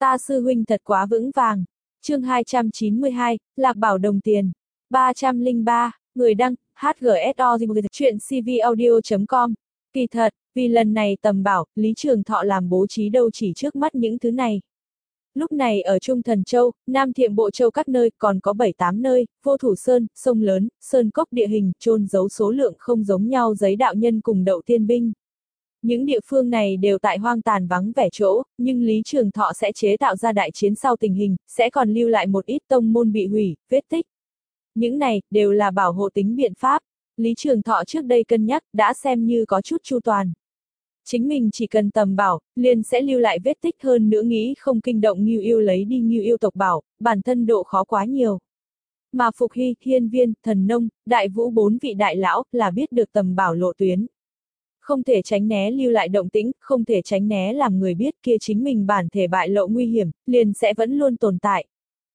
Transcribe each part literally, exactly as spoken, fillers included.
Ta sư huynh thật quá vững vàng. Chương hai trăm chín mươi hai, Lạc Bảo đồng tiền. ba trăm lẻ ba, người đăng, hát giê ét o chuyện c v audio chấm com. Kỳ thật, vì lần này tầm bảo, Lý Trường Thọ làm bố trí đâu chỉ trước mắt những thứ này. Lúc này ở Trung Thần Châu, Nam Thiệm Bộ Châu các nơi còn có bảy tám nơi, vô thủ sơn, sông lớn, sơn cốc địa hình, chôn giấu số lượng không giống nhau giấy đạo nhân cùng đậu tiên binh. Những địa phương này đều tại hoang tàn vắng vẻ chỗ, nhưng Lý Trường Thọ sẽ chế tạo ra đại chiến sau tình hình, sẽ còn lưu lại một ít tông môn bị hủy, vết tích. Những này, đều là bảo hộ tính biện pháp. Lý Trường Thọ trước đây cân nhắc, đã xem như có chút chu toàn. Chính mình chỉ cần tầm bảo, liền sẽ lưu lại vết tích hơn nữa nghĩ không kinh động Ngưu Yêu lấy đi Ngưu Yêu tộc bảo, bản thân độ khó quá nhiều. Mà Phục Hy, Hiên Viên, Thần Nông, Đại Vũ bốn vị đại lão, là biết được tầm bảo lộ tuyến. Không thể tránh né lưu lại động tĩnh, không thể tránh né làm người biết kia chính mình bản thể bại lộ nguy hiểm, liền sẽ vẫn luôn tồn tại.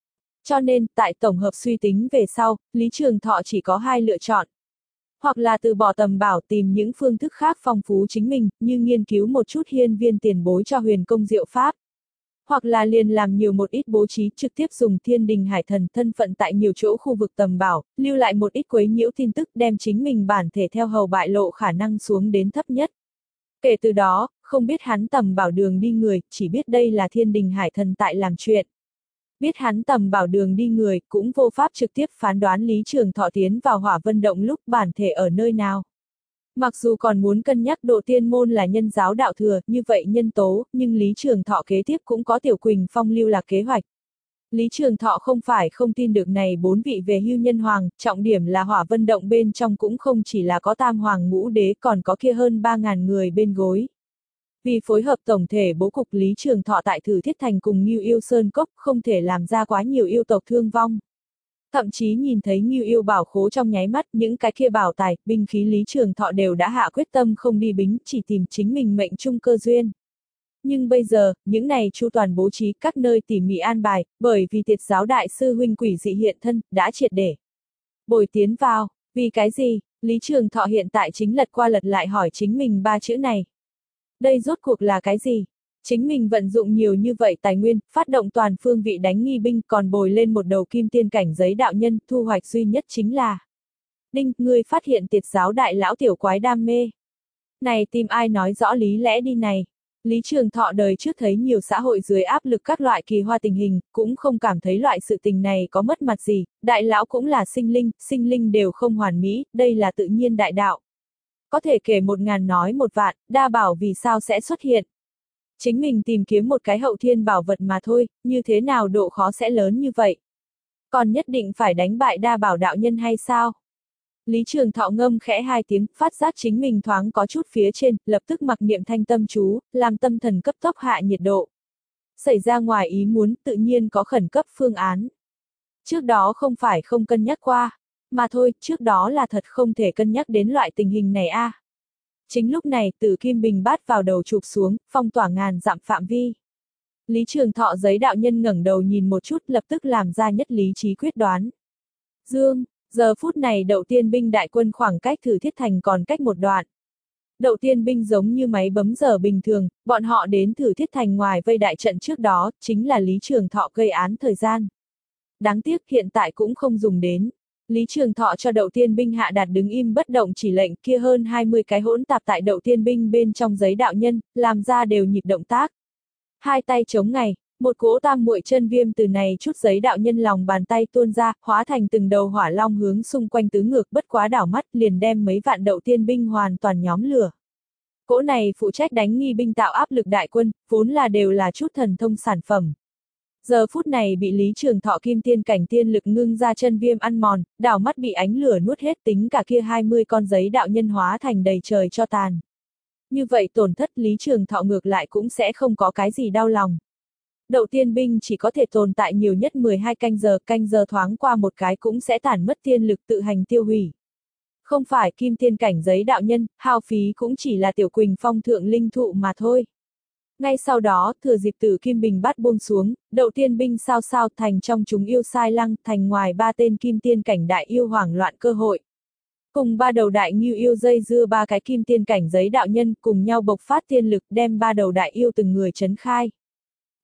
Cho nên, tại tổng hợp suy tính về sau, Lý Trường Thọ chỉ có hai lựa chọn. Hoặc là từ bỏ tầm bảo tìm những phương thức khác phong phú chính mình, như nghiên cứu một chút hiên viên tiền bối cho huyền công diệu pháp. Hoặc là liền làm nhiều một ít bố trí trực tiếp dùng thiên đình hải thần thân phận tại nhiều chỗ khu vực tầm bảo, lưu lại một ít quấy nhiễu tin tức đem chính mình bản thể theo hầu bại lộ khả năng xuống đến thấp nhất. Kể từ đó, không biết hắn tầm bảo đường đi người, chỉ biết đây là thiên đình hải thần tại làm chuyện. Biết hắn tầm bảo đường đi người, cũng vô pháp trực tiếp phán đoán Lý Trường Thọ tiến vào Hỏa Vân Động lúc bản thể ở nơi nào. Mặc dù còn muốn cân nhắc độ tiên môn là nhân giáo đạo thừa, như vậy nhân tố, nhưng Lý Trường Thọ kế tiếp cũng có Tiểu Quỳnh Phong lưu lạc kế hoạch. Lý Trường Thọ không phải không tin được này bốn vị về hưu nhân hoàng, trọng điểm là Hỏa Vân Động bên trong cũng không chỉ là có tam hoàng ngũ đế còn có kia hơn ba ngàn người bên gối. Vì phối hợp tổng thể bố cục Lý Trường Thọ tại Thử Thiết Thành cùng Ngưu Yêu Sơn Cốc không thể làm ra quá nhiều yêu tộc thương vong. Thậm chí nhìn thấy Ngưu Yêu bảo khố trong nháy mắt những cái kia bảo tài, binh khí Lý Trường Thọ đều đã hạ quyết tâm không đi bính, chỉ tìm chính mình mệnh chung cơ duyên. Nhưng bây giờ, những này chu toàn bố trí các nơi tỉ mỉ an bài, bởi vì Tiệt giáo đại sư huynh quỷ dị hiện thân, đã triệt để bồi tiến vào. Vì cái gì? Lý Trường Thọ hiện tại chính lật qua lật lại hỏi chính mình ba chữ này. Đây rốt cuộc là cái gì? Chính mình vận dụng nhiều như vậy tài nguyên, phát động toàn phương vị đánh nghi binh còn bồi lên một đầu kim tiên cảnh giấy đạo nhân, thu hoạch duy nhất chính là Đinh, ngươi phát hiện Tiệt giáo đại lão tiểu quái đam mê. Này tìm ai nói rõ lý lẽ đi này. Lý Trường Thọ đời trước thấy nhiều xã hội dưới áp lực các loại kỳ hoa tình hình, cũng không cảm thấy loại sự tình này có mất mặt gì, đại lão cũng là sinh linh, sinh linh đều không hoàn mỹ, đây là tự nhiên đại đạo. Có thể kể một ngàn nói một vạn, đa bảo vì sao sẽ xuất hiện. Chính mình tìm kiếm một cái hậu thiên bảo vật mà thôi, như thế nào độ khó sẽ lớn như vậy. Còn nhất định phải đánh bại đa bảo đạo nhân hay sao? Lý Trường Thọ ngâm khẽ hai tiếng, phát giác chính mình thoáng có chút phía trên, lập tức mặc niệm thanh tâm chú, làm tâm thần cấp tốc hạ nhiệt độ. Xảy ra ngoài ý muốn, tự nhiên có khẩn cấp phương án. Trước đó không phải không cân nhắc qua, mà thôi, trước đó là thật không thể cân nhắc đến loại tình hình này a. À. Chính lúc này, Tử Kim Bình Bát vào đầu chụp xuống, phong tỏa ngàn dặm phạm vi. Lý Trường Thọ giấy đạo nhân ngẩng đầu nhìn một chút, lập tức làm ra nhất lý trí quyết đoán. Dương, giờ phút này Đậu Tiên binh đại quân khoảng cách Thử Thiết Thành còn cách một đoạn. Đậu Tiên binh giống như máy bấm giờ bình thường, bọn họ đến Thử Thiết Thành ngoài vây đại trận trước đó, chính là Lý Trường Thọ gây án thời gian. Đáng tiếc hiện tại cũng không dùng đến. Lý Trường Thọ cho Đậu Tiên binh hạ đạt đứng im bất động chỉ lệnh, kia hơn hai mươi cái hỗn tạp tại Đậu Tiên binh bên trong giấy đạo nhân, làm ra đều nhịp động tác. Hai tay chống ngày, một cỗ tam muội chân viêm từ này chút giấy đạo nhân lòng bàn tay tuôn ra, hóa thành từng đầu hỏa long hướng xung quanh tứ ngược, bất quá đảo mắt liền đem mấy vạn Đậu Tiên binh hoàn toàn nhóm lửa. Cỗ này phụ trách đánh nghi binh tạo áp lực đại quân, vốn là đều là chút thần thông sản phẩm. Giờ phút này bị Lý Trường Thọ kim tiên cảnh tiên lực ngưng ra chân viêm ăn mòn, đảo mắt bị ánh lửa nuốt hết, tính cả kia hai mươi con giấy đạo nhân hóa thành đầy trời cho tàn. Như vậy tổn thất Lý Trường Thọ ngược lại cũng sẽ không có cái gì đau lòng. Đậu Tiên binh chỉ có thể tồn tại nhiều nhất mười hai canh giờ, canh giờ thoáng qua một cái cũng sẽ tản mất tiên lực tự hành tiêu hủy. Không phải kim tiên cảnh giấy đạo nhân, hao phí cũng chỉ là Tiểu Quỳnh Phong thượng linh thụ mà thôi. Ngay sau đó, thừa dịp Tử Kim Bình Bát buông xuống, Đậu Tiên binh sao sao thành trong chúng yêu sai lăng, thành ngoài ba tên kim tiên cảnh đại yêu hoảng loạn cơ hội. Cùng ba đầu đại ngưu yêu dây dưa ba cái kim tiên cảnh giấy đạo nhân cùng nhau bộc phát tiên lực đem ba đầu đại yêu từng người trấn khai.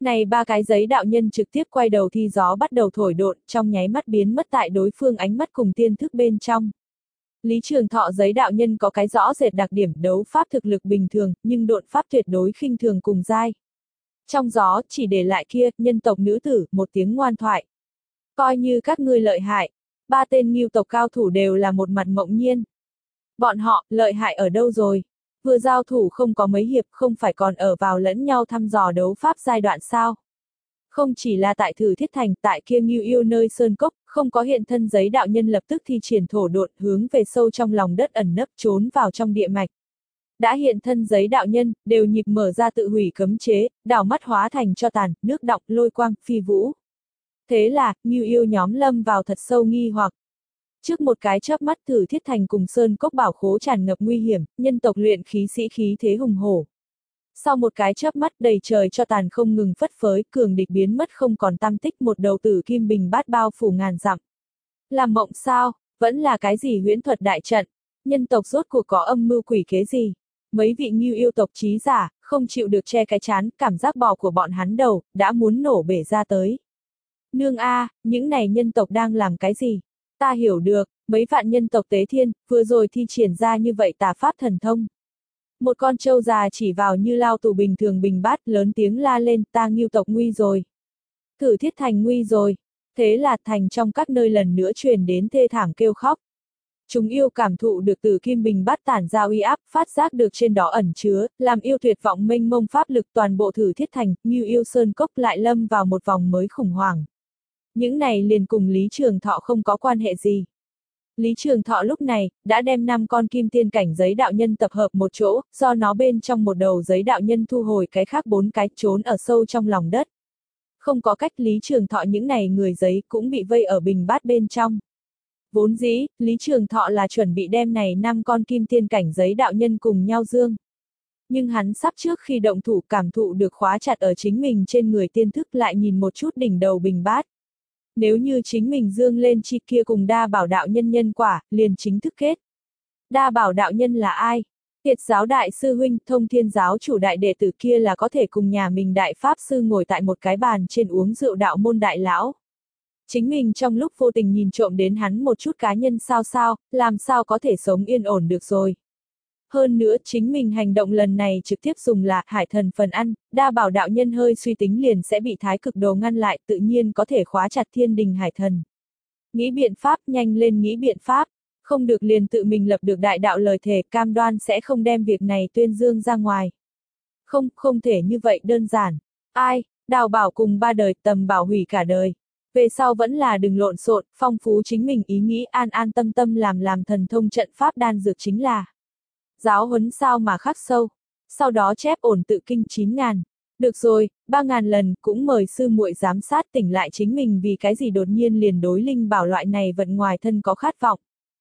Này ba cái giấy đạo nhân trực tiếp quay đầu thi gió bắt đầu thổi độn, trong nháy mắt biến mất tại đối phương ánh mắt cùng tiên thức bên trong. Lý Trường Thọ giấy đạo nhân có cái rõ rệt đặc điểm đấu pháp thực lực bình thường, nhưng độn pháp tuyệt đối khinh thường cùng giai. Trong gió, chỉ để lại kia, nhân tộc nữ tử, một tiếng ngoan thoại. Coi như các ngươi lợi hại, ba tên Ngưu tộc cao thủ đều là một mặt ngẫu nhiên. Bọn họ, lợi hại ở đâu rồi? Vừa giao thủ không có mấy hiệp, không phải còn ở vào lẫn nhau thăm dò đấu pháp giai đoạn sao? Không chỉ là tại Thử Thiết Thành, tại kia Ngưu Yêu nơi sơn cốc, không có hiện thân giấy đạo nhân lập tức thi triển thổ độn hướng về sâu trong lòng đất ẩn nấp trốn vào trong địa mạch. Đã hiện thân giấy đạo nhân, đều nhịp mở ra tự hủy cấm chế, đảo mắt hóa thành cho tàn, nước đọng, lôi quang, phi vũ. Thế là, Ngưu Yêu nhóm lâm vào thật sâu nghi hoặc. Trước một cái chớp mắt Thử Thiết Thành cùng sơn cốc bảo khố tràn ngập nguy hiểm, nhân tộc luyện khí sĩ khí thế hùng hổ. Sau một cái chớp mắt đầy trời cho tàn không ngừng phất phới, cường địch biến mất không còn tăm tích, một đầu tử kim bình bát bao phủ ngàn dặm. Làm mộng sao, vẫn là cái gì huyễn thuật đại trận, nhân tộc rốt cuộc có âm mưu quỷ kế gì? Mấy vị Ngưu yêu tộc trí giả, không chịu được che cái chán, cảm giác bò của bọn hắn đầu, đã muốn nổ bể ra tới. Nương a, những này nhân tộc đang làm cái gì? Ta hiểu được, mấy vạn nhân tộc tế thiên, vừa rồi thi triển ra như vậy tà pháp thần thông. Một con trâu già chỉ vào như lao tù bình thường bình bát, lớn tiếng la lên, ta Ngưu tộc nguy rồi. Thử Thiết Thành nguy rồi. Thế là thành trong các nơi lần nữa truyền đến thê thảm kêu khóc. Chúng yêu cảm thụ được từ kim bình bát tản ra uy áp, phát giác được trên đó ẩn chứa, làm yêu tuyệt vọng mênh mông pháp lực, toàn bộ Thử Thiết Thành, Ngưu yêu sơn cốc lại lâm vào một vòng mới khủng hoảng. Những này liền cùng Lý Trường Thọ không có quan hệ gì. Lý Trường Thọ lúc này, đã đem năm con kim tiên cảnh giấy đạo nhân tập hợp một chỗ, do nó bên trong một đầu giấy đạo nhân thu hồi cái khác bốn cái trốn ở sâu trong lòng đất. Không có cách, Lý Trường Thọ những này người giấy cũng bị vây ở bình bát bên trong. Vốn dĩ, Lý Trường Thọ là chuẩn bị đem này năm con kim tiên cảnh giấy đạo nhân cùng nhau dương. Nhưng hắn sắp trước khi động thủ cảm thụ được khóa chặt ở chính mình trên người tiên thức, lại nhìn một chút đỉnh đầu bình bát. Nếu như chính mình dương lên chi kia cùng đa bảo đạo nhân nhân quả, liền chính thức kết. Đa bảo đạo nhân là ai? Tiệt giáo đại sư huynh, Thông Thiên giáo chủ đại đệ tử kia là có thể cùng nhà mình đại pháp sư ngồi tại một cái bàn trên uống rượu đạo môn đại lão. Chính mình trong lúc vô tình nhìn trộm đến hắn một chút cá nhân sao sao, làm sao có thể sống yên ổn được rồi. Hơn nữa chính mình hành động lần này trực tiếp dùng là hải thần phần ăn, đa bảo đạo nhân hơi suy tính liền sẽ bị thái cực đồ ngăn lại, tự nhiên có thể khóa chặt thiên đình hải thần. Nghĩ biện pháp, nhanh lên nghĩ biện pháp, không được liền tự mình lập được đại đạo lời thề, cam đoan sẽ không đem việc này tuyên dương ra ngoài. Không, không thể như vậy đơn giản. Ai, đào bảo cùng ba đời, tầm bảo hủy cả đời. Về sau vẫn là đừng lộn xộn, phong phú chính mình ý nghĩ, an an tâm tâm làm làm thần thông trận pháp đan dược chính là. Giáo huấn sao mà khắc sâu. Sau đó chép ổn tự kinh chín ngàn. Được rồi, ba ngàn lần, cũng mời sư muội giám sát tỉnh lại chính mình vì cái gì đột nhiên liền đối linh bảo loại này vận ngoài thân có khát vọng.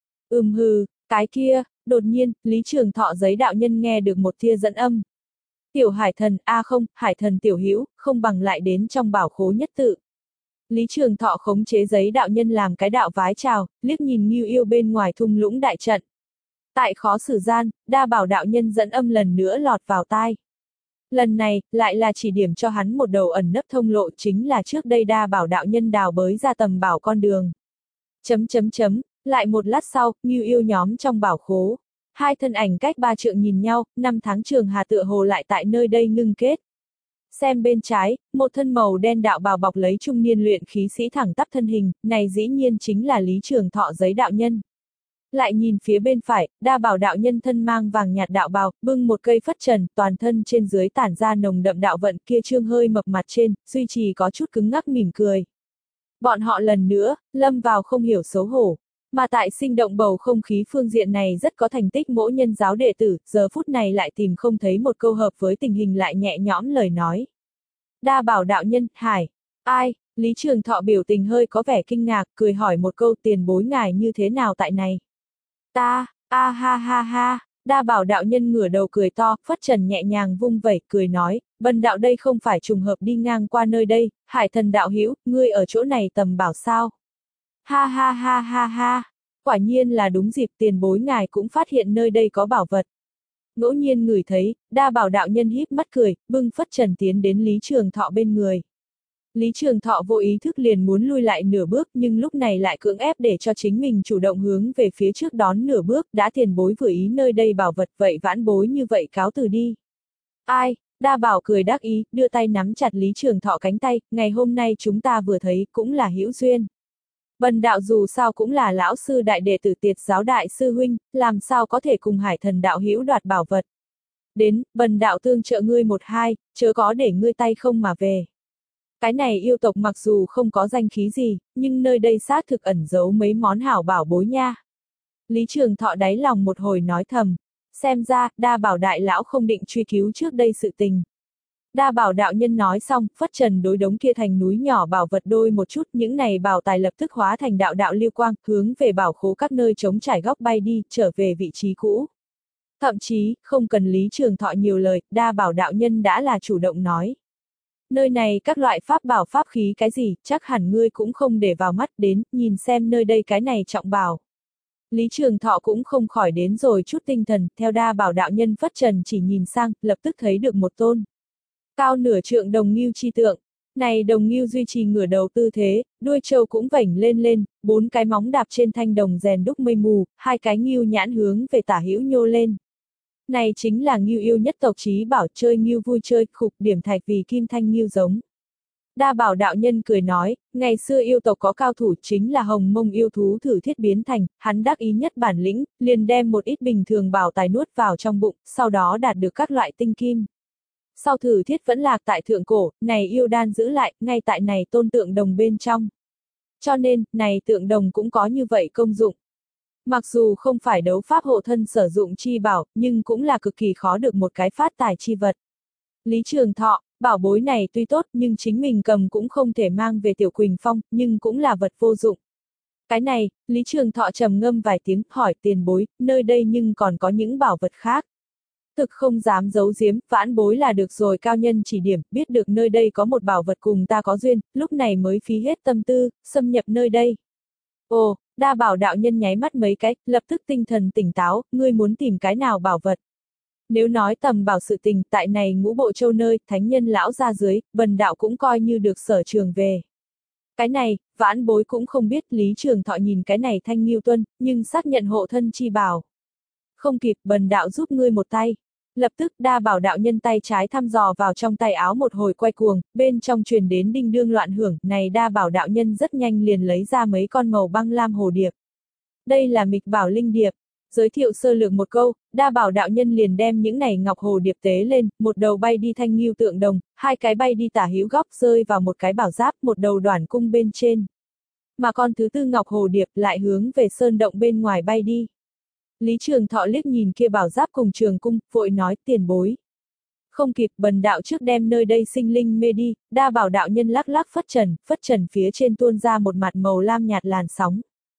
Ừm hừ, cái kia, đột nhiên, Lý Trường Thọ giấy đạo nhân nghe được một tia dẫn âm. Tiểu hải thần, a à không, hải thần tiểu hữu, không bằng lại đến trong bảo khố nhất tự. Lý Trường Thọ khống chế giấy đạo nhân làm cái đạo vái chào, liếc nhìn Ngưu yêu bên ngoài thung lũng đại trận. Tại khó xử gian, đa bảo đạo nhân dẫn âm lần nữa lọt vào tai. Lần này, lại là chỉ điểm cho hắn một đầu ẩn nấp thông lộ, chính là trước đây đa bảo đạo nhân đào bới ra tầm bảo con đường. Chấm chấm chấm, lại một lát sau, Ngưu yêu nhóm trong bảo khố. Hai thân ảnh cách ba trượng nhìn nhau, năm tháng trường hà tựa hồ lại tại nơi đây ngưng kết. Xem bên trái, một thân màu đen đạo bào bọc lấy trung niên luyện khí sĩ thẳng tắp thân hình, này dĩ nhiên chính là Lý Trường Thọ giấy đạo nhân. Lại nhìn phía bên phải, đa bảo đạo nhân thân mang vàng nhạt đạo bào, bưng một cây phất trần, toàn thân trên dưới tản ra nồng đậm đạo vận, kia trương hơi mập mặt trên, duy trì có chút cứng ngắc mỉm cười. Bọn họ lần nữa, lâm vào không hiểu xấu hổ. Mà tại sinh động bầu không khí phương diện này rất có thành tích mỗi nhân giáo đệ tử, giờ phút này lại tìm không thấy một câu hợp với tình hình lại nhẹ nhõm lời nói. Đa bảo đạo nhân, hải, ai, Lý Trường Thọ biểu tình hơi có vẻ kinh ngạc, cười hỏi một câu tiền bối ngài như thế nào tại này. Ta, a ha ha ha, đa bảo đạo nhân ngửa đầu cười to, phất trần nhẹ nhàng vung vẩy, cười nói, bần đạo đây không phải trùng hợp đi ngang qua nơi đây, hải thần đạo hữu, ngươi ở chỗ này tầm bảo sao. Ha ha ha ha ha, quả nhiên là đúng dịp tiền bối ngài cũng phát hiện nơi đây có bảo vật. ngẫu nhiên ngửi thấy, đa bảo đạo nhân híp mắt cười, bưng phất trần tiến đến Lý Trường Thọ bên người. Lý Trường Thọ vô ý thức liền muốn lui lại nửa bước nhưng lúc này lại cưỡng ép để cho chính mình chủ động hướng về phía trước đón nửa bước, đã tiền bối vừa ý nơi đây bảo vật vậy vãn bối như vậy cáo từ đi. Ai, đa bảo cười đắc ý, đưa tay nắm chặt Lý Trường Thọ cánh tay, ngày hôm nay chúng ta vừa thấy cũng là hữu duyên. Bần đạo dù sao cũng là lão sư đại đệ tử Tiệt giáo đại sư huynh, làm sao có thể cùng hải thần đạo hữu đoạt bảo vật. Đến, bần đạo tương trợ ngươi một hai, chớ có để ngươi tay không mà về. Cái này yêu tộc mặc dù không có danh khí gì, nhưng nơi đây xác thực ẩn giấu mấy món hảo bảo bối nha. Lý Trường Thọ đáy lòng một hồi nói thầm, xem ra, đa bảo đại lão không định truy cứu trước đây sự tình. Đa bảo đạo nhân nói xong, phất trần đối đống kia thành núi nhỏ bảo vật đôi một chút, những này bảo tài lập tức hóa thành đạo đạo lưu quang, hướng về bảo khố các nơi trống trải góc bay đi, trở về vị trí cũ. Thậm chí, không cần Lý Trường Thọ nhiều lời, đa bảo đạo nhân đã là chủ động nói. Nơi này các loại pháp bảo pháp khí cái gì, chắc hẳn ngươi cũng không để vào mắt đến, nhìn xem nơi đây cái này trọng bảo. Lý Trường Thọ cũng không khỏi đến rồi chút tinh thần, theo đa bảo đạo nhân phất trần chỉ nhìn sang, lập tức thấy được một tôn. Cao nửa trượng đồng ngưu chi tượng, này đồng ngưu duy trì ngửa đầu tư thế, đuôi trâu cũng vảnh lên lên, bốn cái móng đạp trên thanh đồng rèn đúc mây mù, hai cái ngưu nhãn hướng về tả hữu nhô lên. Này chính là ngưu yêu nhất tộc trí bảo chơi ngưu vui chơi, khục điểm thạch vì kim thanh ngưu giống. Đa bảo đạo nhân cười nói, ngày xưa yêu tộc có cao thủ chính là hồng mông yêu thú thử thiết biến thành, hắn đắc ý nhất bản lĩnh, liền đem một ít bình thường bảo tài nuốt vào trong bụng, sau đó đạt được các loại tinh kim. Sau thử thiết vẫn lạc tại thượng cổ, này yêu đan giữ lại, ngay tại này tôn tượng đồng bên trong. Cho nên, này tượng đồng cũng có như vậy công dụng. Mặc dù không phải đấu pháp hộ thân sử dụng chi bảo, nhưng cũng là cực kỳ khó được một cái phát tài chi vật. Lý Trường Thọ, bảo bối này tuy tốt nhưng chính mình cầm cũng không thể mang về Tiểu Quỳnh Phong, nhưng cũng là vật vô dụng. Cái này, Lý Trường Thọ trầm ngâm vài tiếng, hỏi tiền bối, nơi đây nhưng còn có những bảo vật khác. Thực không dám giấu giếm, vãn bối là được rồi cao nhân chỉ điểm, biết được nơi đây có một bảo vật cùng ta có duyên, lúc này mới phí hết tâm tư, xâm nhập nơi đây. Ồ, đa bảo đạo nhân nháy mắt mấy cái, lập tức tinh thần tỉnh táo, ngươi muốn tìm cái nào bảo vật. Nếu nói tầm bảo sự tình, tại này ngũ bộ châu nơi, thánh nhân lão ra dưới, bần đạo cũng coi như được sở trường về. Cái này, vãn bối cũng không biết, Lý Trường Thọ nhìn cái này thanh nghiêu tuân, nhưng xác nhận hộ thân chi bảo. Không kịp, bần đạo giúp ngươi một tay. Lập tức đa bảo đạo nhân tay trái thăm dò vào trong tay áo một hồi quay cuồng, bên trong truyền đến đinh đương loạn hưởng, này đa bảo đạo nhân rất nhanh liền lấy ra mấy con màu băng lam hồ điệp. Đây là mịch bảo linh điệp. Giới thiệu sơ lược một câu, đa bảo đạo nhân liền đem những này ngọc hồ điệp tế lên, một đầu bay đi thanh nghiêu tượng đồng, hai cái bay đi tả hữu góc rơi vào một cái bảo giáp, một đầu đoản cung bên trên. Mà con thứ tư ngọc hồ điệp lại hướng về sơn động bên ngoài bay đi. Lý Trường Thọ liếc nhìn kia bảo giáp cùng trường cung, vội nói tiền bối. Không kịp, bần đạo trước đem nơi đây sinh linh mê đi, đa bảo đạo nhân lắc lắc phất trần, phất trần phía trên tuôn ra một mặt màu lam nhạt làn sóng.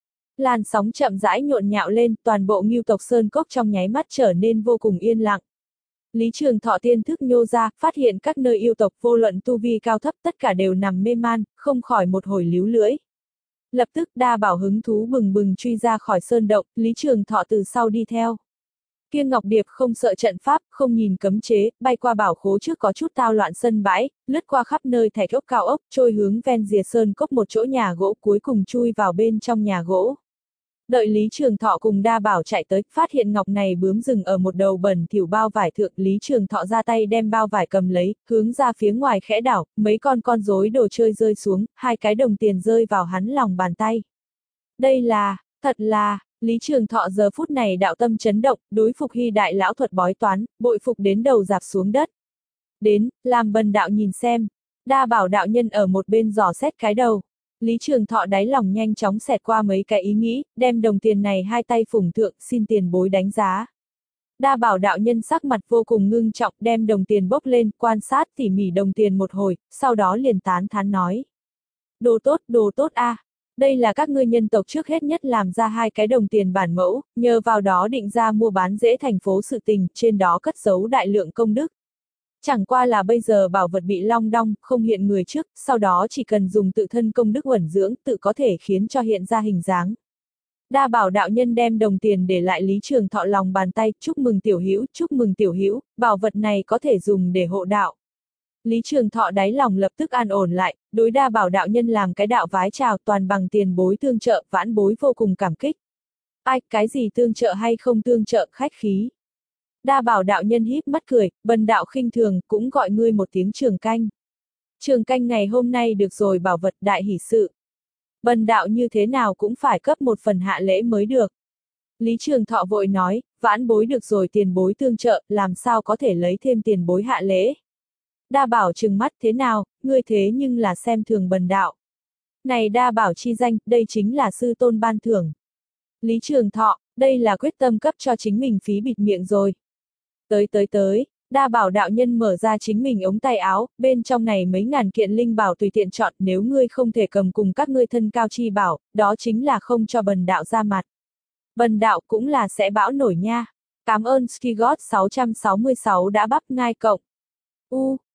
Làn sóng chậm rãi nhộn nhạo lên, toàn bộ ngưu tộc sơn cốc trong nháy mắt trở nên vô cùng yên lặng. Lý Trường Thọ tiên thức nhô ra, phát hiện các nơi yêu tộc vô luận tu vi cao thấp tất cả đều nằm mê man, không khỏi một hồi líu lưỡi. Lập tức đa bảo hứng thú bừng bừng truy ra khỏi sơn động, Lý Trường Thọ từ sau đi theo. Kia Ngọc Điệp không sợ trận pháp, không nhìn cấm chế, bay qua bảo khố trước có chút tao loạn sân bãi, lướt qua khắp nơi thạch ốc cao ốc, trôi hướng ven rìa sơn cốc một chỗ nhà gỗ cuối cùng chui vào bên trong nhà gỗ. Đợi Lý Trường Thọ cùng đa bảo chạy tới, phát hiện ngọc này bướm rừng ở một đầu bẩn thỉu bao vải thượng, Lý Trường Thọ ra tay đem bao vải cầm lấy, hướng ra phía ngoài khẽ đảo, mấy con con rối đồ chơi rơi xuống, hai cái đồng tiền rơi vào hắn lòng bàn tay. Đây là, thật là, Lý Trường Thọ giờ phút này đạo tâm chấn động, đối phục hy đại lão thuật bói toán, bội phục đến đầu dạp xuống đất. Đến, làm bần đạo nhìn xem, đa bảo đạo nhân ở một bên dò xét cái đầu. Lý Trường Thọ đáy lòng nhanh chóng xẹt qua mấy cái ý nghĩ, đem đồng tiền này hai tay phủng thượng, xin tiền bối đánh giá. Đa bảo đạo nhân sắc mặt vô cùng ngưng trọng, đem đồng tiền bốc lên, quan sát tỉ mỉ đồng tiền một hồi, sau đó liền tán thán nói. Đồ tốt, đồ tốt a, à. Đây là các ngươi nhân tộc trước hết nhất làm ra hai cái đồng tiền bản mẫu, nhờ vào đó định ra mua bán dễ thành phố sự tình, trên đó cất giấu đại lượng công đức. Chẳng qua là bây giờ bảo vật bị long đong, không hiện người trước, sau đó chỉ cần dùng tự thân công đức uẩn dưỡng, tự có thể khiến cho hiện ra hình dáng. Đa Bảo đạo nhân đem đồng tiền để lại Lý Trường Thọ lòng bàn tay, chúc mừng tiểu hữu, chúc mừng tiểu hữu, bảo vật này có thể dùng để hộ đạo. Lý Trường Thọ đáy lòng lập tức an ổn lại, đối Đa Bảo đạo nhân làm cái đạo vái chào toàn bằng tiền bối tương trợ, vãn bối vô cùng cảm kích. Ai, cái gì tương trợ hay không tương trợ, khách khí. Đa Bảo đạo nhân híp mắt cười, Bần đạo khinh thường, cũng gọi ngươi một tiếng Trường Canh. Trường Canh ngày hôm nay được rồi, bảo vật đại hỷ sự. Bần đạo như thế nào cũng phải cấp một phần hạ lễ mới được. Lý Trường Thọ vội nói, vãn bối được rồi, tiền bối tương trợ, làm sao có thể lấy thêm tiền bối hạ lễ. Đa Bảo trừng mắt, thế nào, ngươi thế nhưng là xem thường bần đạo. Này Đa Bảo chi danh, đây chính là sư tôn ban thưởng. Lý Trường Thọ, đây là quyết tâm cấp cho chính mình phí bịt miệng rồi. Tới tới tới, Đa Bảo đạo nhân mở ra chính mình ống tay áo, bên trong này mấy ngàn kiện linh bảo tùy tiện chọn, nếu ngươi không thể cầm cùng các ngươi thân cao chi bảo, đó chính là không cho bần đạo ra mặt. Bần đạo cũng là sẽ bão nổi nha. Cảm ơn Skigot sáu trăm sáu mươi sáu đã bắp ngai cộng. U,